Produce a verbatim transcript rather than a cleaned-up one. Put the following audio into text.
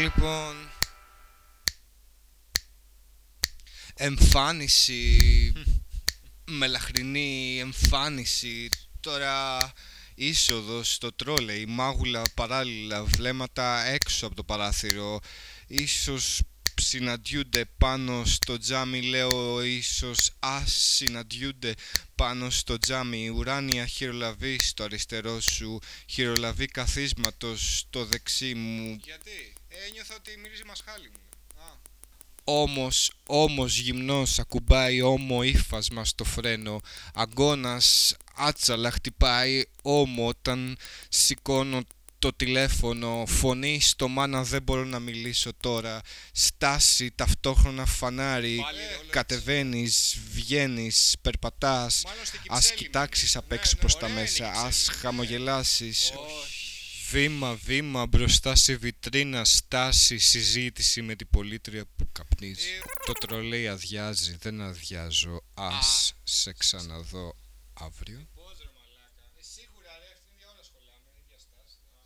λοιπόν, εμφάνιση, μελαχρινή εμφάνιση. Τώρα είσοδος στο τρόλεϊ, μάγουλα παράλληλα, βλέμματα έξω από το παράθυρο. Ίσως συναντιούνται πάνω στο τζάμι, λέω ίσως ας συναντιούνται πάνω στο τζάμι. Ουράνια χειρολαβή στο αριστερό σου, χειρολαβή καθίσματος στο δεξί μου. Γιατί, ε, ένιωθα ότι μυρίζει μασχάλι μου. Α. Όμως, όμως γυμνός ακουμπάει όμο ύφασμα στο φρένο. Αγκώνας άτσαλα χτυπάει όμο όταν σηκώνω το τηλέφωνο. Φωνή στο μάνα δεν μπορώ να μιλήσω τώρα. Στάση ταυτόχρονα φανάρι. Πάλι, όλο Κατεβαίνεις, βγαίνεις, περπατάς. Μάλλον στην Ας Κυψέλη κοιτάξεις μένει. απ' Ναι, έξω ναι, προς τα ωραία είναι η μέσα. Κυψέλη. Ας Ναι. χαμογελάσεις. Όχι. Βήμα, βήμα μπροστά σε βιτρίνα, στάση, συζήτηση με την πολίτρια που καπνίζει. Ε, Το τρολέι αδειάζει, δεν αδειάζω. Ας σε ξαναδώ αύριο.